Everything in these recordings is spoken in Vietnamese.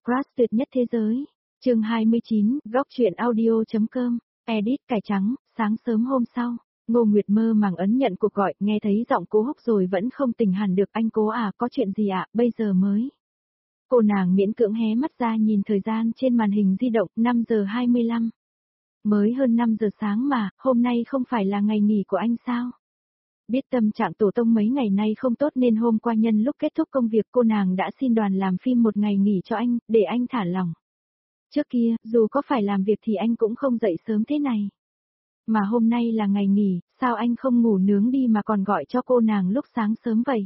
Crush tuyệt nhất thế giới. Chương 29, góc truyện audio.com. Edit cải trắng, sáng sớm hôm sau, Ngô Nguyệt mơ màng ấn nhận cuộc gọi, nghe thấy giọng Cố Húc rồi vẫn không tỉnh hẳn được. Anh Cố à, có chuyện gì ạ, bây giờ mới. Cô nàng miễn cưỡng hé mắt ra nhìn thời gian trên màn hình di động, 5 giờ 25. Mới hơn 5 giờ sáng mà, hôm nay không phải là ngày nghỉ của anh sao? Biết tâm trạng tổ tông mấy ngày nay không tốt nên hôm qua nhân lúc kết thúc công việc cô nàng đã xin đoàn làm phim một ngày nghỉ cho anh, để anh thả lỏng. Trước kia, dù có phải làm việc thì anh cũng không dậy sớm thế này. Mà hôm nay là ngày nghỉ, sao anh không ngủ nướng đi mà còn gọi cho cô nàng lúc sáng sớm vậy?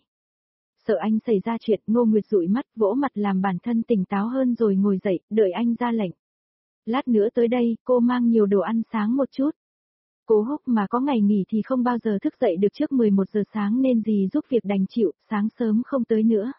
Sợ anh xảy ra chuyện, Ngô Nguyệt dụi mắt, vỗ mặt làm bản thân tỉnh táo hơn rồi ngồi dậy, đợi anh ra lệnh. Lát nữa tới đây, cô mang nhiều đồ ăn sáng một chút. Cố Húc mà có ngày nghỉ thì không bao giờ thức dậy được trước 11 giờ sáng nên dì giúp việc đành chịu, sáng sớm không tới nữa.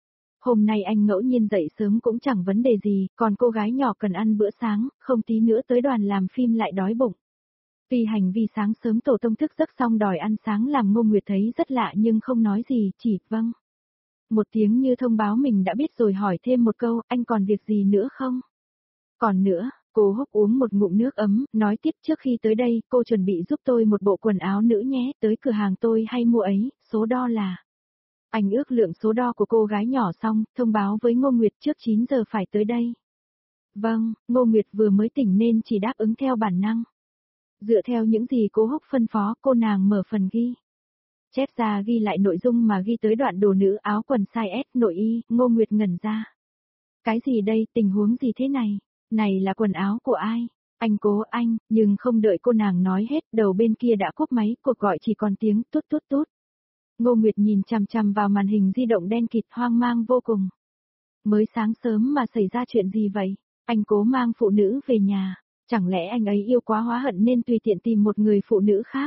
Hôm nay anh ngẫu nhiên dậy sớm cũng chẳng vấn đề gì, còn cô gái nhỏ cần ăn bữa sáng, không tí nữa tới đoàn làm phim lại đói bụng. Vì hành vi sáng sớm tổ tông thức giấc xong đòi ăn sáng làm Ngô Nguyệt thấy rất lạ nhưng không nói gì, chỉ vâng. Một tiếng như thông báo mình đã biết rồi hỏi thêm một câu, anh còn việc gì nữa không? Còn nữa, Cố Húc uống một ngụm nước ấm, nói tiếp trước khi tới đây, cô chuẩn bị giúp tôi một bộ quần áo nữ nhé, tới cửa hàng tôi hay mua ấy, số đo là. Anh ước lượng số đo của cô gái nhỏ xong, thông báo với Ngô Nguyệt trước 9 giờ phải tới đây. Vâng, Ngô Nguyệt vừa mới tỉnh nên chỉ đáp ứng theo bản năng. Dựa theo những gì Cố Húc phân phó, cô nàng mở phần ghi. Chép ra ghi lại nội dung mà ghi tới đoạn đồ nữ áo quần size S nội y, Ngô Nguyệt ngẩn ra. Cái gì đây, tình huống gì thế này? Này là quần áo của ai? Anh Cố anh, nhưng không đợi cô nàng nói hết, đầu bên kia đã cúp máy, cuộc gọi chỉ còn tiếng tút tút tút. Ngô Nguyệt nhìn chằm chằm vào màn hình di động đen kịt hoang mang vô cùng. Mới sáng sớm mà xảy ra chuyện gì vậy? Anh Cố mang phụ nữ về nhà, chẳng lẽ anh ấy yêu quá hóa hận nên tùy tiện tìm một người phụ nữ khác?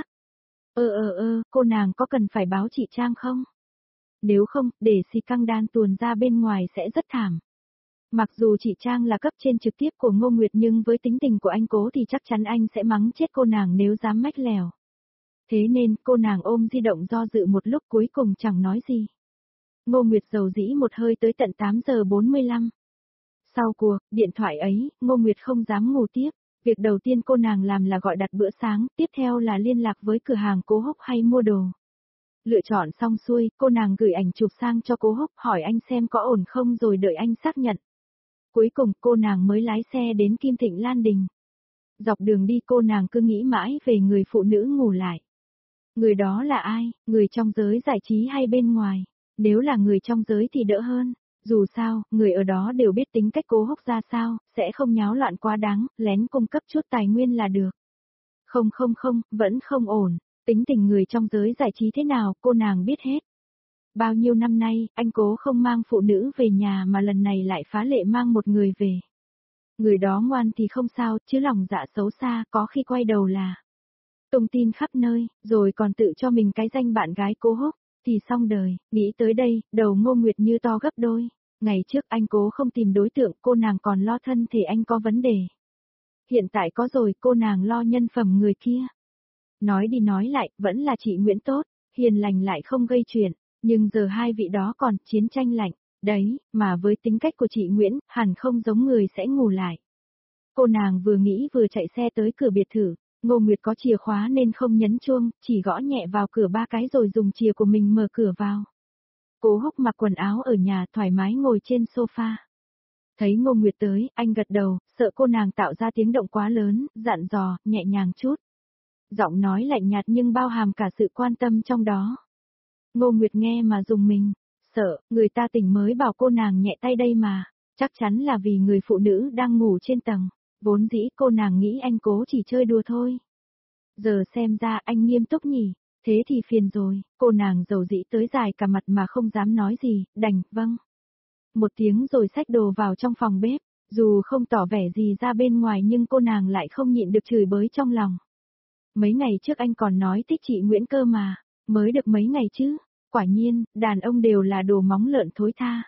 Cô nàng có cần phải báo chị Trang không? Nếu không, để xì căng đan tuồn ra bên ngoài sẽ rất thảm. Mặc dù chị Trang là cấp trên trực tiếp của Ngô Nguyệt nhưng với tính tình của anh Cố thì chắc chắn anh sẽ mắng chết cô nàng nếu dám mách lèo. Thế nên, cô nàng ôm di động do dự một lúc cuối cùng chẳng nói gì. Ngô Nguyệt dầu dĩ một hơi tới tận 8 giờ 45. Sau cuộc điện thoại ấy, Ngô Nguyệt không dám ngủ tiếp. Việc đầu tiên cô nàng làm là gọi đặt bữa sáng, tiếp theo là liên lạc với cửa hàng Cố Húc hay mua đồ. Lựa chọn xong xuôi, cô nàng gửi ảnh chụp sang cho Cố Húc hỏi anh xem có ổn không rồi đợi anh xác nhận. Cuối cùng cô nàng mới lái xe đến Kim Thịnh Lan Đình. Dọc đường đi cô nàng cứ nghĩ mãi về người phụ nữ ngủ lại. Người đó là ai, người trong giới giải trí hay bên ngoài? Nếu là người trong giới thì đỡ hơn. Dù sao, người ở đó đều biết tính cách Cố Húc ra sao, sẽ không nháo loạn quá đáng, lén cung cấp chút tài nguyên là được. Không, vẫn không ổn. Tính tình người trong giới giải trí thế nào, cô nàng biết hết. Bao nhiêu năm nay, anh Cố không mang phụ nữ về nhà mà lần này lại phá lệ mang một người về. Người đó ngoan thì không sao, chứ lòng dạ xấu xa, có khi quay đầu là tung tin khắp nơi, rồi còn tự cho mình cái danh bạn gái Cố Húc, thì xong đời. Nghĩ tới đây, đầu Ngô Nguyệt như to gấp đôi. Ngày trước anh Cố không tìm đối tượng, cô nàng còn lo thân thể anh có vấn đề. Hiện tại có rồi, cô nàng lo nhân phẩm người kia. Nói đi nói lại, vẫn là chị Nguyễn tốt, hiền lành lại không gây chuyện, nhưng giờ hai vị đó còn chiến tranh lạnh. Đấy, mà với tính cách của chị Nguyễn, hẳn không giống người sẽ ngủ lại. Cô nàng vừa nghĩ vừa chạy xe tới cửa biệt thự. Ngô Nguyệt có chìa khóa nên không nhấn chuông, chỉ gõ nhẹ vào cửa 3 cái rồi dùng chìa của mình mở cửa vào. Cố Húc mặc quần áo ở nhà thoải mái ngồi trên sofa. Thấy Ngô Nguyệt tới, anh gật đầu, sợ cô nàng tạo ra tiếng động quá lớn, dặn dò, nhẹ nhàng chút. Giọng nói lạnh nhạt nhưng bao hàm cả sự quan tâm trong đó. Ngô Nguyệt nghe mà rùng mình, sợ, người ta tỉnh mới bảo cô nàng nhẹ tay đây mà, chắc chắn là vì người phụ nữ đang ngủ trên tầng. Vốn dĩ cô nàng nghĩ anh Cố chỉ chơi đùa thôi. Giờ xem ra anh nghiêm túc nhỉ, thế thì phiền rồi, cô nàng dầu dĩ tới dài cả mặt mà không dám nói gì, đành, vâng. Một tiếng rồi xách đồ vào trong phòng bếp, dù không tỏ vẻ gì ra bên ngoài nhưng cô nàng lại không nhịn được chửi bới trong lòng. Mấy ngày trước anh còn nói thích chị Nguyễn cơ mà, mới được mấy ngày chứ, quả nhiên, đàn ông đều là đồ móng lợn thối tha.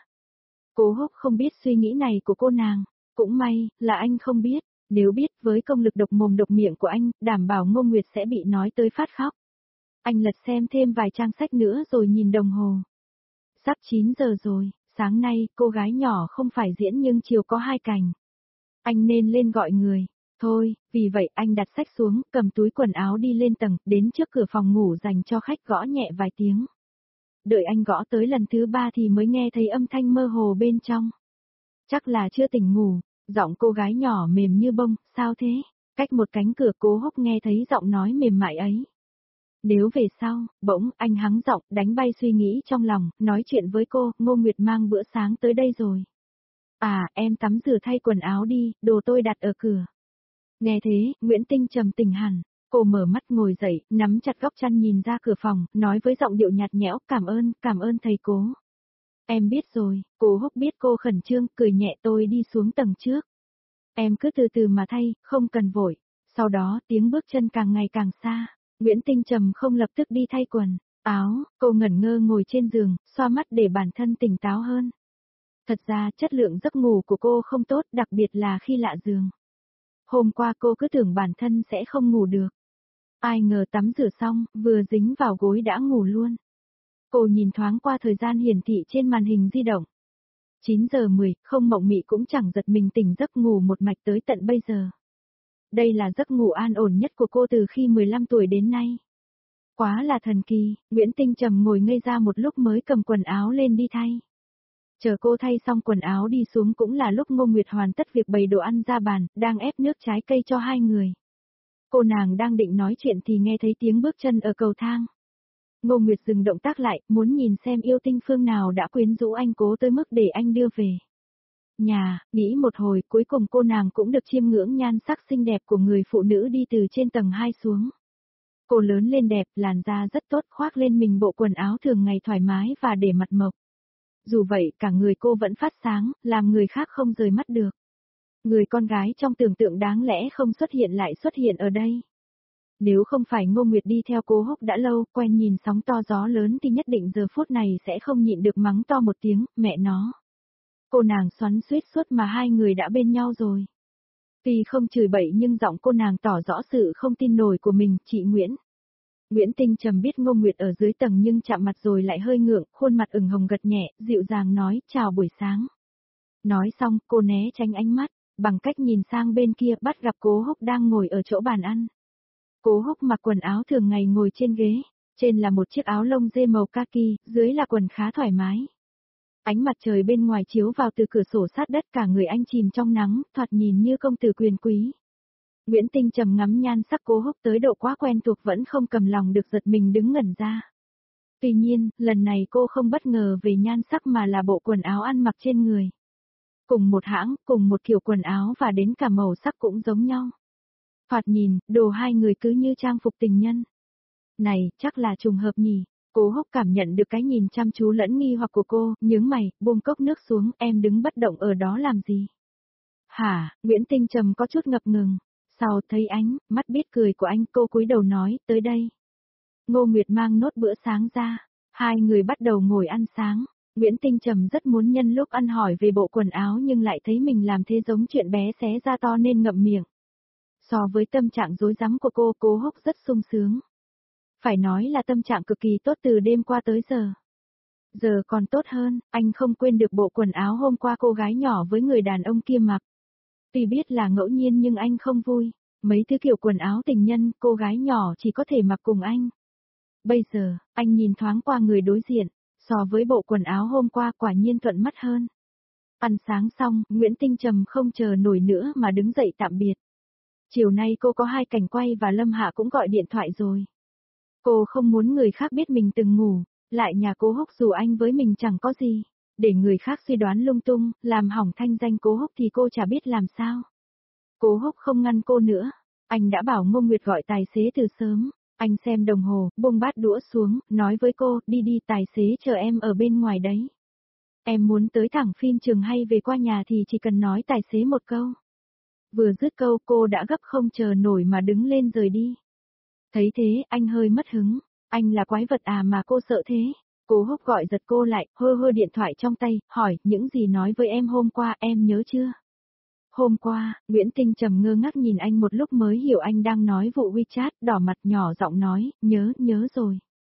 Cố Húc không biết suy nghĩ này của cô nàng. Cũng may, là anh không biết, nếu biết với công lực độc mồm độc miệng của anh, đảm bảo Ngô Nguyệt sẽ bị nói tới phát khóc. Anh lật xem thêm vài trang sách nữa rồi nhìn đồng hồ. Sắp 9 giờ rồi, sáng nay cô gái nhỏ không phải diễn nhưng chiều có 2 cành. Anh nên lên gọi người. Thôi, vì vậy anh đặt sách xuống, cầm túi quần áo đi lên tầng, đến trước cửa phòng ngủ dành cho khách gõ nhẹ vài tiếng. Đợi anh gõ tới lần thứ 3 thì mới nghe thấy âm thanh mơ hồ bên trong. Chắc là chưa tỉnh ngủ, giọng cô gái nhỏ mềm như bông, sao thế? Cách một cánh cửa Cố Húc nghe thấy giọng nói mềm mại ấy. Nếu về sau, bỗng anh hắng giọng, đánh bay suy nghĩ trong lòng, nói chuyện với cô, Ngô Nguyệt mang bữa sáng tới đây rồi. À, em tắm rửa thay quần áo đi, đồ tôi đặt ở cửa. Nghe thế, Nguyễn Tinh trầm tỉnh hẳn. Cô mở mắt ngồi dậy, nắm chặt góc chăn nhìn ra cửa phòng, nói với giọng điệu nhạt nhẽo, cảm ơn thầy Cố. Em biết rồi, Cố Húc biết cô khẩn trương, cười nhẹ tôi đi xuống tầng trước. Em cứ từ từ mà thay, không cần vội. Sau đó tiếng bước chân càng ngày càng xa. Nguyễn Tinh trầm không lập tức đi thay quần, áo, cô ngẩn ngơ ngồi trên giường, xoa mắt để bản thân tỉnh táo hơn. Thật ra chất lượng giấc ngủ của cô không tốt, đặc biệt là khi lạ giường. Hôm qua cô cứ tưởng bản thân sẽ không ngủ được. Ai ngờ tắm rửa xong, vừa dính vào gối đã ngủ luôn. Cô nhìn thoáng qua thời gian hiển thị trên màn hình di động. 9 giờ 10, không mộng mị cũng chẳng giật mình tỉnh giấc ngủ một mạch tới tận bây giờ. Đây là giấc ngủ an ổn nhất của cô từ khi 15 tuổi đến nay. Quá là thần kỳ, Nguyễn Tinh trầm ngồi ngây ra một lúc mới cầm quần áo lên đi thay. Chờ cô thay xong quần áo đi xuống cũng là lúc Ngô Nguyệt hoàn tất việc bày đồ ăn ra bàn, đang ép nước trái cây cho hai người. Cô nàng đang định nói chuyện thì nghe thấy tiếng bước chân ở cầu thang. Ngô Nguyệt dừng động tác lại, muốn nhìn xem yêu tinh phương nào đã quyến rũ anh Cố tới mức để anh đưa về nhà, nghĩ một hồi cuối cùng cô nàng cũng được chiêm ngưỡng nhan sắc xinh đẹp của người phụ nữ đi từ trên tầng 2 xuống. Cô lớn lên đẹp, làn da rất tốt, khoác lên mình bộ quần áo thường ngày thoải mái và để mặt mộc. Dù vậy, cả người cô vẫn phát sáng, làm người khác không rời mắt được. Người con gái trong tưởng tượng đáng lẽ không xuất hiện lại xuất hiện ở đây. Nếu không phải Ngô Nguyệt đi theo Cố Húc đã lâu, quen nhìn sóng to gió lớn thì nhất định giờ phút này sẽ không nhịn được mắng to một tiếng, mẹ nó. Cô nàng xoắn xuýt suốt mà hai người đã bên nhau rồi. Tuy không chửi bậy nhưng giọng cô nàng tỏ rõ sự không tin nổi của mình, chị Nguyễn. Nguyễn Tinh trầm biết Ngô Nguyệt ở dưới tầng nhưng chạm mặt rồi lại hơi ngượng, khuôn mặt ửng hồng gật nhẹ, dịu dàng nói, chào buổi sáng. Nói xong, cô né tránh ánh mắt, bằng cách nhìn sang bên kia bắt gặp Cố Húc đang ngồi ở chỗ bàn ăn. Cố Húc mặc quần áo thường ngày ngồi trên ghế, trên là một chiếc áo lông dê màu kaki, dưới là quần khá thoải mái. Ánh mặt trời bên ngoài chiếu vào từ cửa sổ sát đất, cả người anh chìm trong nắng, thoạt nhìn như công tử quyền quý. Nguyễn Tinh trầm ngắm nhan sắc Cố Húc tới độ quá quen thuộc vẫn không cầm lòng được giật mình đứng ngẩn ra. Tuy nhiên, lần này cô không bất ngờ về nhan sắc mà là bộ quần áo ăn mặc trên người. Cùng một hãng, cùng một kiểu quần áo và đến cả màu sắc cũng giống nhau. Thoạt nhìn, đồ hai người cứ như trang phục tình nhân. Này, chắc là trùng hợp nhỉ. Cố Húc cảm nhận được cái nhìn chăm chú lẫn nghi hoặc của cô, nhướng mày, buông cốc nước xuống, em đứng bất động ở đó làm gì? Hả, Nguyễn Tinh trầm có chút ngập ngừng. Sau thấy ánh, mắt biết cười của anh, cô cúi đầu nói, tới đây. Ngô Nguyệt mang nốt bữa sáng ra, hai người bắt đầu ngồi ăn sáng. Nguyễn Tinh trầm rất muốn nhân lúc ăn hỏi về bộ quần áo nhưng lại thấy mình làm thế giống chuyện bé xé ra to nên ngậm miệng. So với tâm trạng rối rắm của cô, Cố Húc rất sung sướng. Phải nói là tâm trạng cực kỳ tốt từ đêm qua tới giờ. Giờ còn tốt hơn, anh không quên được bộ quần áo hôm qua cô gái nhỏ với người đàn ông kia mặc. Tuy biết là ngẫu nhiên nhưng anh không vui. Mấy thứ kiểu quần áo tình nhân, cô gái nhỏ chỉ có thể mặc cùng anh. Bây giờ, anh nhìn thoáng qua người đối diện, so với bộ quần áo hôm qua quả nhiên thuận mắt hơn. Ăn sáng xong, Nguyễn Tinh trầm không chờ nổi nữa mà đứng dậy tạm biệt. Chiều nay cô có 2 cảnh quay và Lâm Hạ cũng gọi điện thoại rồi. Cô không muốn người khác biết mình từng ngủ, lại nhà Cố Húc dù anh với mình chẳng có gì. Để người khác suy đoán lung tung, làm hỏng thanh danh Cố Húc thì cô chả biết làm sao. Cố Húc không ngăn cô nữa. Anh đã bảo Ngô Nguyệt gọi tài xế từ sớm. Anh xem đồng hồ, buông bát đũa xuống, nói với cô, đi đi tài xế chờ em ở bên ngoài đấy. Em muốn tới thẳng phim trường hay về qua nhà thì chỉ cần nói tài xế một câu. Vừa dứt câu cô đã gấp không chờ nổi mà đứng lên rời đi. Thấy thế, anh hơi mất hứng. Anh là quái vật à mà cô sợ thế? Cố Húc gọi giật cô lại, hơ hơ điện thoại trong tay, hỏi, những gì nói với em hôm qua em nhớ chưa? Hôm qua, Nguyễn Tinh trầm ngơ ngác nhìn anh một lúc mới hiểu anh đang nói vụ WeChat, đỏ mặt nhỏ giọng nói, nhớ rồi.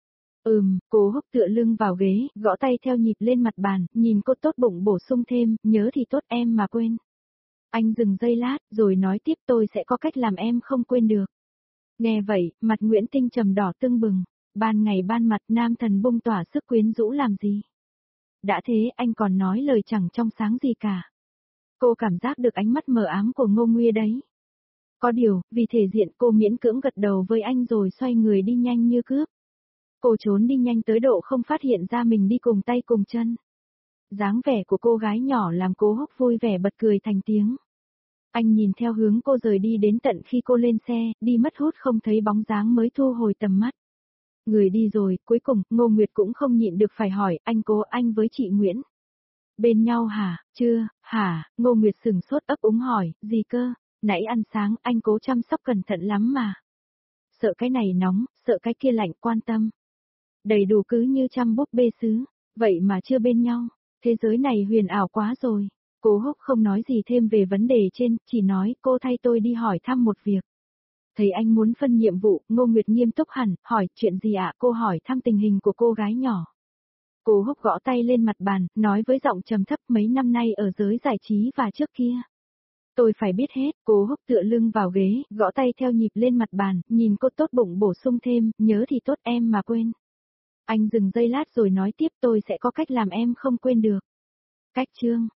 Cố Húc tựa lưng vào ghế, gõ tay theo nhịp lên mặt bàn, nhìn cô tốt bụng bổ sung thêm, nhớ thì tốt em mà quên. Anh dừng giây lát, rồi nói tiếp tôi sẽ có cách làm em không quên được. Nghe vậy, mặt Nguyễn Tinh trầm đỏ tưng bừng, ban ngày ban mặt nam thần bung tỏa sức quyến rũ làm gì. Đã thế anh còn nói lời chẳng trong sáng gì cả. Cô cảm giác được ánh mắt mờ ám của Ngô Nguya đấy. Có điều, vì thể diện cô miễn cưỡng gật đầu với anh rồi xoay người đi nhanh như cướp. Cô trốn đi nhanh tới độ không phát hiện ra mình đi cùng tay cùng chân. Dáng vẻ của cô gái nhỏ làm Cố Húc vui vẻ bật cười thành tiếng. Anh nhìn theo hướng cô rời đi đến tận khi cô lên xe, đi mất hút không thấy bóng dáng mới thu hồi tầm mắt. Người đi rồi, cuối cùng, Ngô Nguyệt cũng không nhịn được phải hỏi, anh Cố anh với chị Nguyễn. Bên nhau hả, chưa, hả, Ngô Nguyệt sừng sốt ấp úng hỏi, gì cơ, nãy ăn sáng anh Cố chăm sóc cẩn thận lắm mà. Sợ cái này nóng, sợ cái kia lạnh quan tâm. Đầy đủ cứ như trăm búp bê sứ, vậy mà chưa bên nhau, thế giới này huyền ảo quá rồi. Cố Húc không nói gì thêm về vấn đề trên, chỉ nói cô thay tôi đi hỏi thăm một việc. Thấy anh muốn phân nhiệm vụ, Ngô Nguyệt nghiêm túc hẳn, hỏi chuyện gì ạ? Cô hỏi thăm tình hình của cô gái nhỏ. Cố Húc gõ tay lên mặt bàn, nói với giọng trầm thấp mấy năm nay ở giới giải trí và trước kia. Tôi phải biết hết, Cố Húc tựa lưng vào ghế, gõ tay theo nhịp lên mặt bàn, nhìn cô tốt bụng bổ sung thêm, nhớ thì tốt em mà quên. Anh dừng giây lát rồi nói tiếp tôi sẽ có cách làm em không quên được. Cách chương